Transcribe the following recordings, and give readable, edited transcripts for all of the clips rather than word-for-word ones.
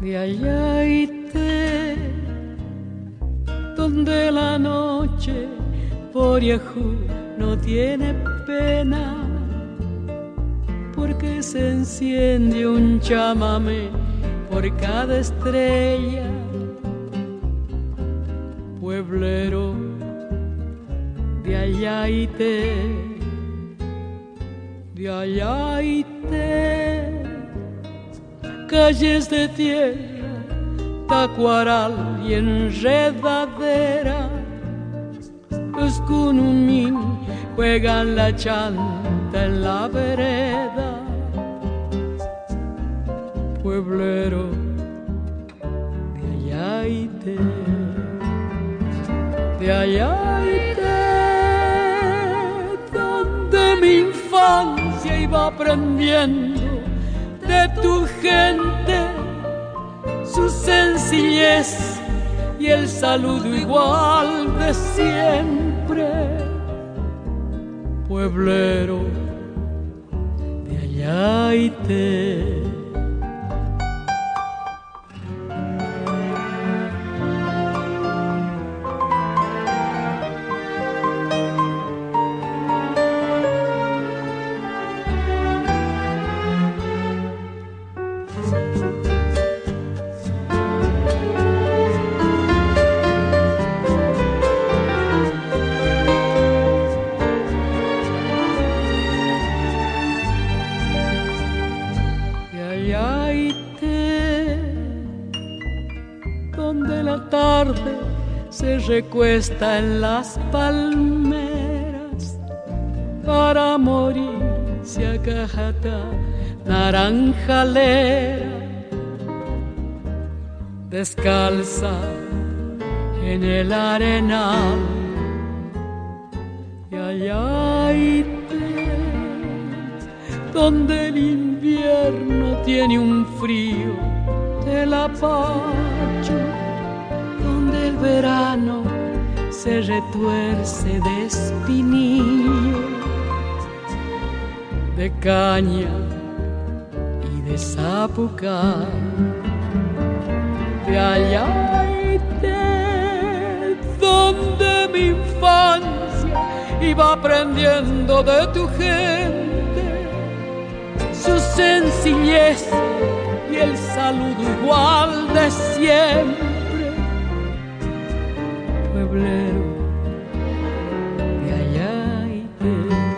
de Ayaité, donde la noche por Yajú no tiene pena, porque se enciende un chamamé por cada estrella. Pueblero de Ayaité, de Ayaité, calles de tierra, tacuaral y enredadera, los cunumín juegan la chanta en la vereda. Pueblero de Ayaité, de Ayaité, donde mi infancia iba aprendiendo de tu gente, su sencillez y el saludo igual de siempre. Pueblero de Ayaité. Donde la tarde se recuesta en las palmeras para morirse a cajata naranjalera, descalza en el arenal de Ayaité, donde el invierno tiene un frío del apacho, donde el verano se retuerce de espinillo, de caña y de zapucar, de Ayaité, donde mi infancia iba aprendiendo de tu gente, su sencillez y el saludo igual de siempre. Pueblero de Ayaité,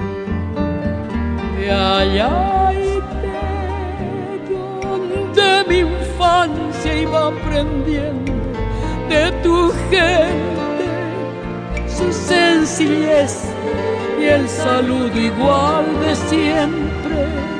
de Ayaité, donde mi infancia iba aprendiendo de tu gente, su sencillez y el saludo igual de siempre.